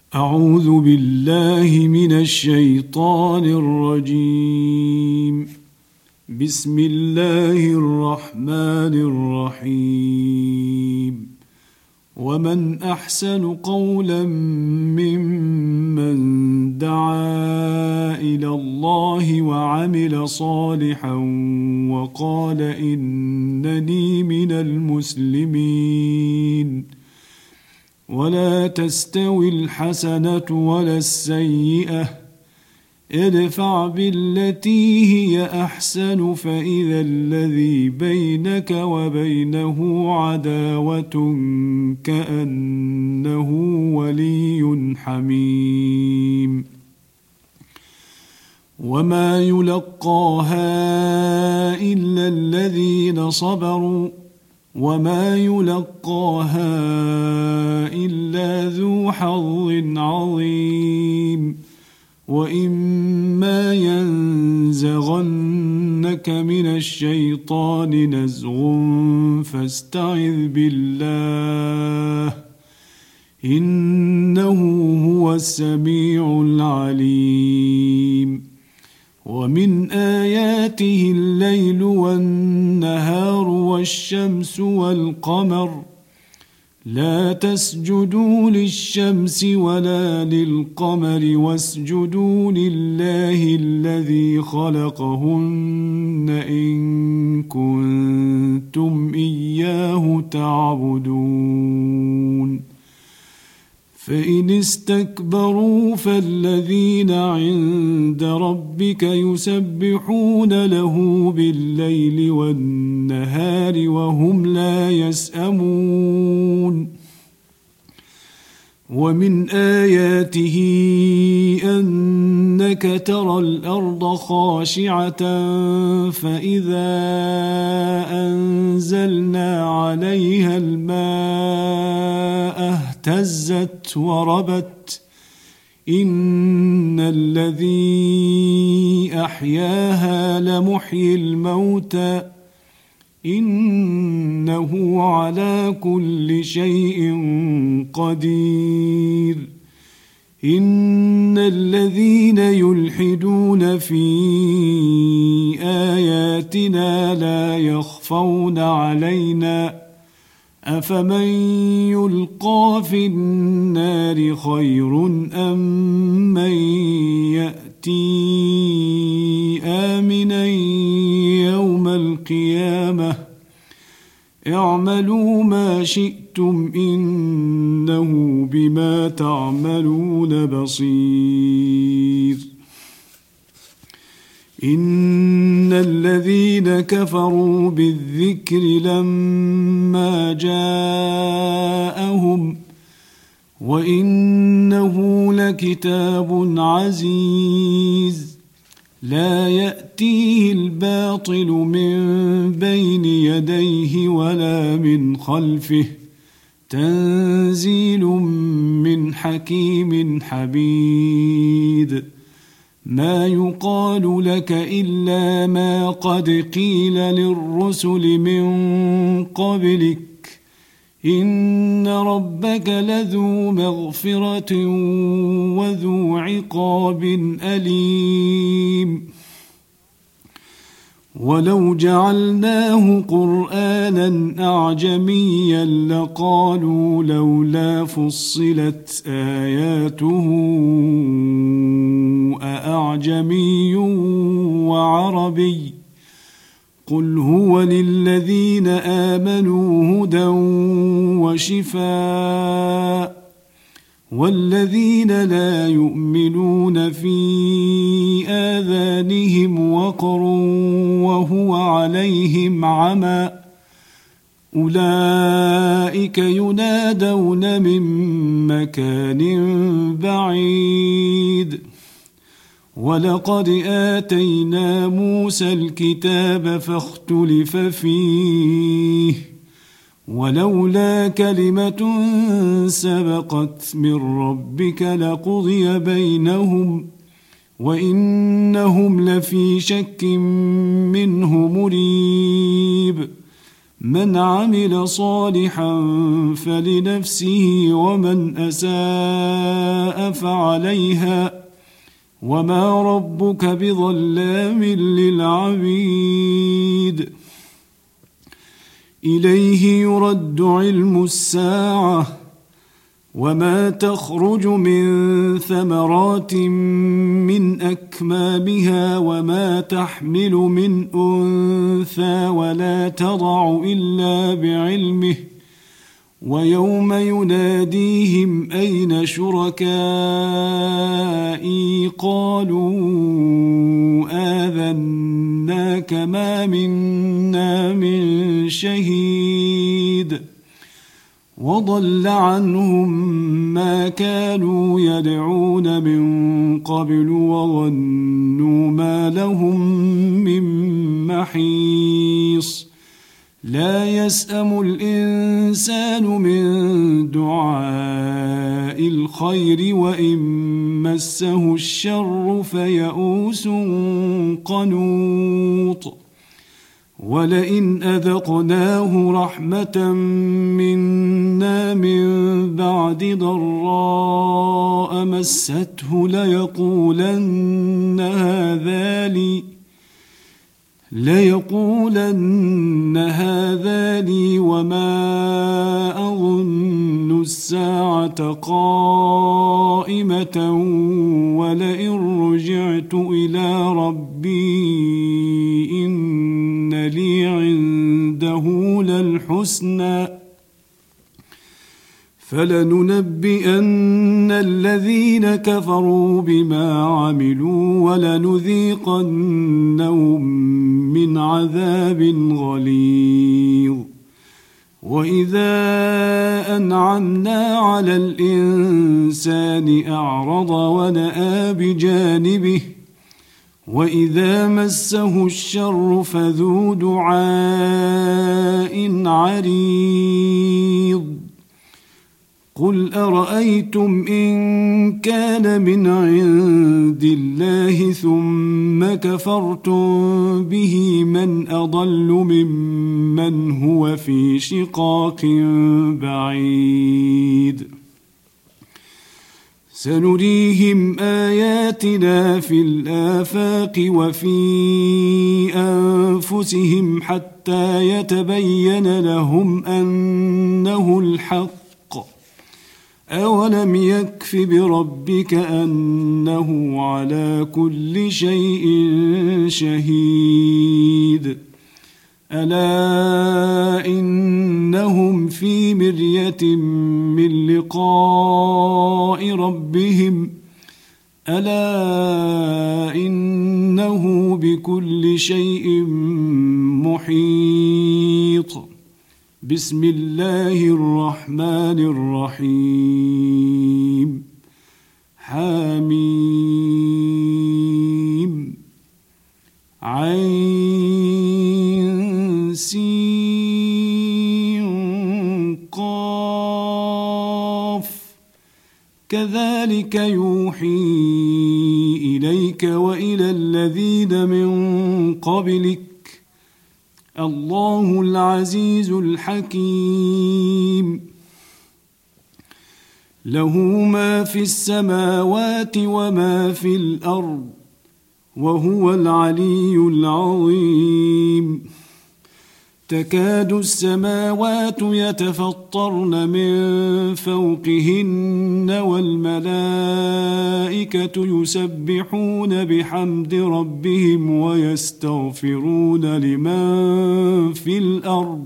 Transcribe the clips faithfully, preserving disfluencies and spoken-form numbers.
أعوذ بالله من الشيطان الرجيم. بسم الله الرحمن الرحيم. ومن أحسن قولا ممن دعا إلى الله وعمل صالحا وقال إنني من المسلمين. ولا تستوي الحسنة ولا السيئة، ادفع بالتي هي أحسن فإذا الذي بينك وبينه عداوة كأنه ولي حميم. وما يلقاها إلا الذين صبروا وما يلقاها إلا ذو حظ عظيم. وإما ينزغنك من الشيطان نزغ فاستعذ بالله إنه هو السميع العليم. ومن آياته الليل والنهار والشمس والقمر، لا تسجدوا للشمس ولا للقمر واسجدوا لله الذي خلقهن إن كنتم إياه تعبدون. فإن استكبروا فالذين عند ربك يسبحون له بالليل والنهار وهم لا يسأمون. ومن آياته أنك ترى الأرض خاشعة فإذا أنزلنا عليها الماء اهتزت وربت إن الذي أحياها لمحيي الموتى إنه على كل شيء قدير. إن الذين يلحدون في آياتنا لا يخفون علينا أفمن يلقى في النار خير أم من يأتي آمنا يوم القيامة اعملوا ما شئتم إنه بما تعملون بصير. إن الذين كفروا بالذكر لما جاءهم وإنه لكتاب عزيز لا يأتيه الباطل من بين يديه ولا من خلفه تنزيل من حكيم حميد. ما يقال لك إلا ما قد قيل للرسل من قبلك إن ربك لذو مغفرة وذو عقاب أليم. ولو جعلناه قرآنا أعجميا لقالوا لولا فصلت آياته أأعجمي وعربي قل هو للذين آمنوا هدى وشفاء والذين لا يؤمنون في آذانهم وقر وهو عليهم عمى أولئك ينادون من مكان بعيد. ولقد آتينا موسى الكتاب فاختلف فيه ولولا كلمة سبقت من ربك لقضي بينهم وإنهم لفي شك منه مريب. من عمل صالحا فلنفسه ومن أساء فعليها وما ربك بظلام للعبيد إليه يرد علم الساعة وما تخرج من ثمرات من أكمامها وما تحمل من أنثى ولا تضع إلا بعلمه ويوم يناديهم أين شركائي قالوا آذناك ما منا من شهيد وضل عنهم ما كانوا يدعون من قبل وظنوا ما لهم من محيص لا يسأم الإنسان من دعاء الخير وإن مسه الشر فيئوس قنوط ولئن أذقناه رحمة منا من بعد ضراء مسته ليقولن هذا لي ليقولن هذا لي وما أظن الساعة قائمة ولئن رجعت إلى ربي إن لي عنده للحسنى فلننبئن الذين كفروا بما عملوا ولنذيقنهم من عذاب غليظ وإذا أنعمنا على الإنسان أعرض ونأى بجانبه وإذا مسه الشر فذو دعاء عريض قل أرأيتم إن كان من عند الله ثم كفرتم به من أضل ممن هو في شقاق بعيد سنريهم آياتنا في الآفاق وفي أنفسهم حتى يتبين لهم أنه الحق أولم يكف بربك أنه على كل شيء شهيد ألا إنهم في مرية من لقاء ربهم ألا إنه بكل شيء محيط بسم الله الرحمن الرحيم حميم عين سين قاف كذلك يوحي إليك وإلى الذين من قبلك الله العزيز الحكيم له ما في السماوات وما في الأرض وهو العلي العظيم تكاد السماوات يتفطرن من فوقهن والملائكة يسبحون بحمد ربهم ويستغفرون لمن في الأرض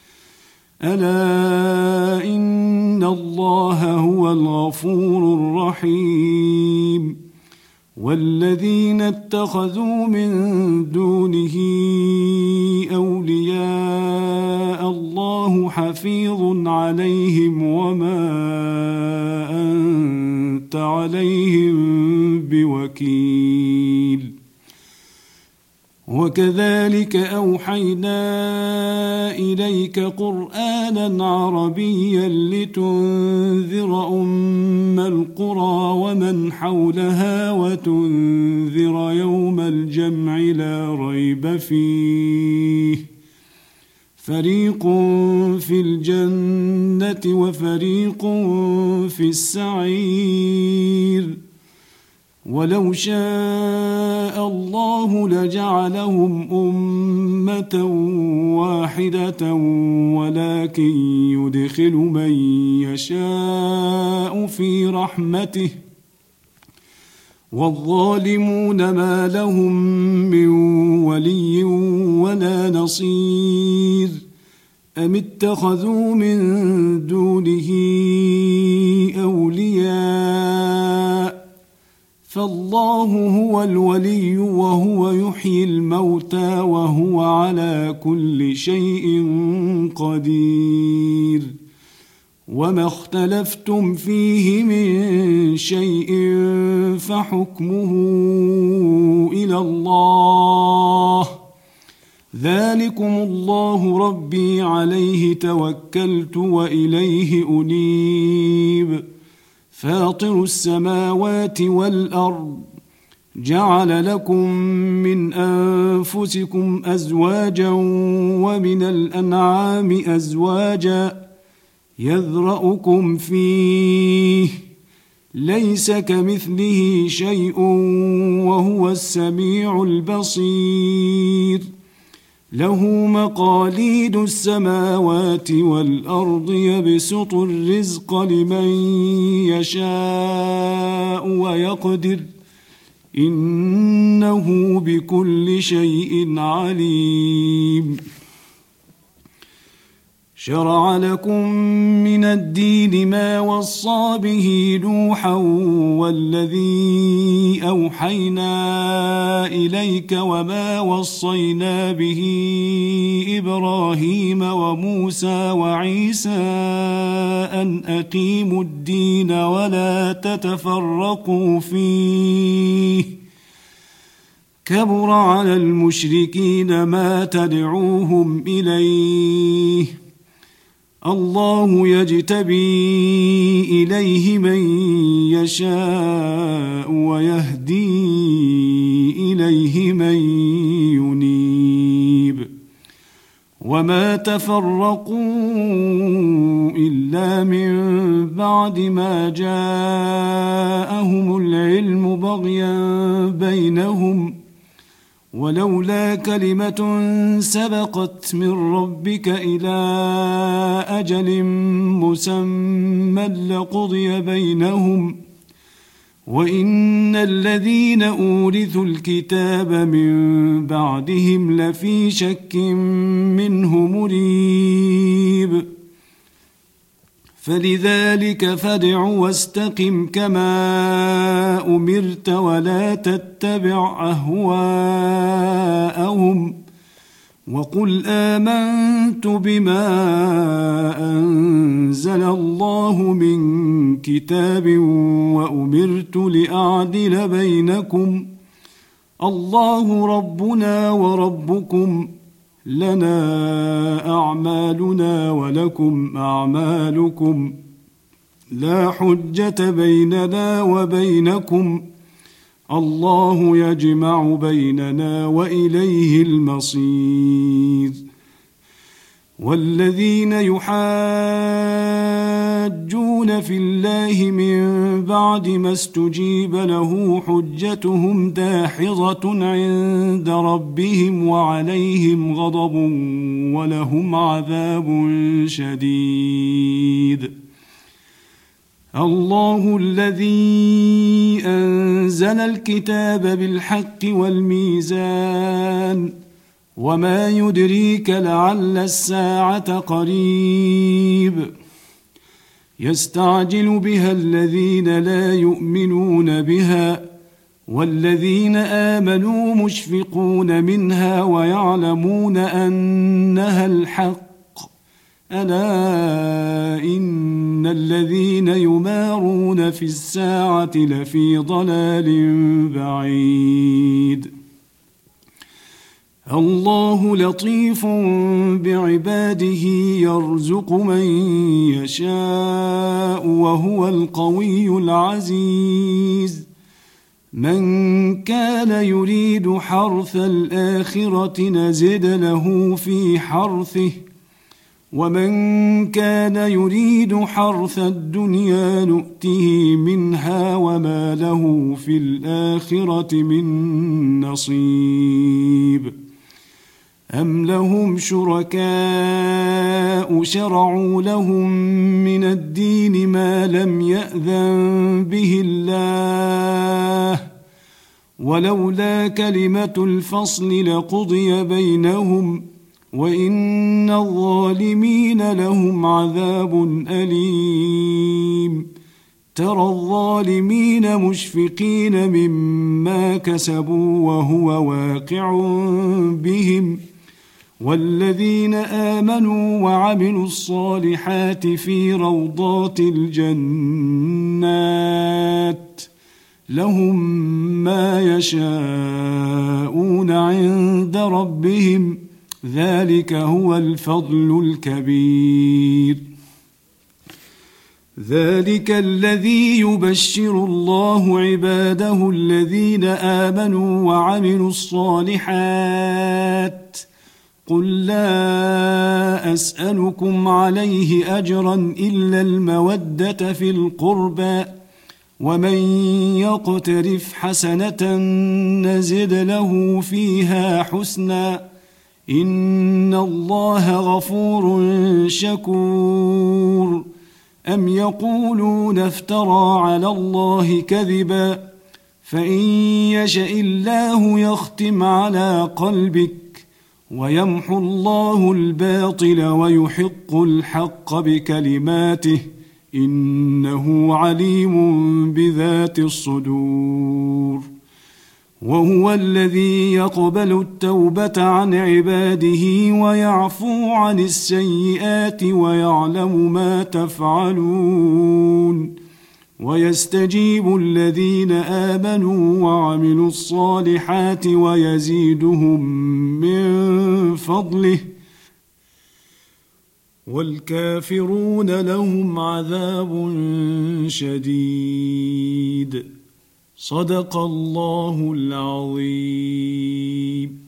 ألا إن الله هو الغفور الرحيم والذين اتخذوا من دونه أولياء الله حفيظ عليهم وما أنت عليهم بوكيل وكذلك أوحينا إليك قرآنا عربيا لتنذر أم القرى ومن حولها وتنذر يوم الجمع لا ريب فيه فريق في الجنة وفريق في السعير ولو شاء الله لجعلهم أمة واحدة ولكن يدخل من يشاء في رحمته والظالمون ما لهم من ولي ولا نصير أم اتخذوا من دونه أولياء فالله هو الولي وهو يحيي الموتى وهو على كل شيء قدير وما اختلفتم فيه من شيء فحكمه إلى الله ذلكم الله ربي عليه توكلت وإليه أنيب فاطر السماوات والأرض جعل لكم من أنفسكم أزواجا ومن الأنعام أزواجا يذرأكم فيه ليس كمثله شيء وهو السميع البصير له مقاليد السماوات والأرض يبسط الرزق لمن يشاء ويقدر إنه بكل شيء عليم شرع لكم من الدين ما وصى به نوحا والذي أوحينا إليك وما وصينا به إبراهيم وموسى وعيسى أن أقيموا الدين ولا تتفرقوا فيه كبر على المشركين ما تدعوهم إليه الله يجتبي إليه من يشاء ويهدي إليه من ينيب وما تفرقوا إلا من بعد ما جاءهم العلم بغيا بينهم ولولا كلمة سبقت من ربك إلى أجل مسمى لقضي بينهم وإن الذين أورثوا الكتاب من بعدهم لفي شك منه مريب فلذلك فادع واستقم كما أمرت ولا تتبع أهواءهم وقل آمنت بما أنزل الله من كتاب وأمرت لأعدل بينكم الله ربنا وربكم لنا أعمالنا ولكم أعمالكم لا حجة بيننا وبينكم الله يجمع بيننا وإليه المصير والذين يحاجون في الله من بعد ما استجيب له حجتهم داحضة عند ربهم وعليهم غضب ولهم عذاب شديد الله الذي أنزل الكتاب بالحق والميزان وما يدريك لعل الساعة قريب يستعجل بها الذين لا يؤمنون بها والذين آمنوا مشفقون منها ويعلمون أنها الحق ألا إن الذين يمارون في الساعة لفي ضلال بعيد الله لطيف بعباده يرزق من يشاء وهو القوي العزيز من كان يريد حرث الآخرة نزد له في حرثه ومن كان يريد حرث الدنيا نؤته منها وما له في الآخرة من نصيب أم لهم شركاء شرعوا لهم من الدين ما لم يأذن به الله ولولا كلمة الفصل لقضي بينهم وإن الظالمين لهم عذاب أليم ترى الظالمين مشفقين مما كسبوا وهو واقع بهم والذين آمنوا وعملوا الصالحات في روضات الجنات لهم ما يشاءون عند ربهم ذلك هو الفضل الكبير ذلك الذي يبشر الله عباده الذين آمنوا وعملوا الصالحات قل لا أسألكم عليه أجرا إلا المودة في القربى ومن يقترف حسنة نزد له فيها حسنا إن الله غفور شكور أم يقولون افترى على الله كذبا فإن يشأ الله يختم على قلبك ويمحو الله الباطل ويحق الحق بكلماته إنه عليم بذات الصدور وهو الذي يقبل التوبة عن عباده ويعفو عن السيئات ويعلم ما تفعلون ويستجيب الذين آمنوا وعملوا الصالحات ويزيدهم من فضله والكافرون لهم عذاب شديد صدق الله العظيم.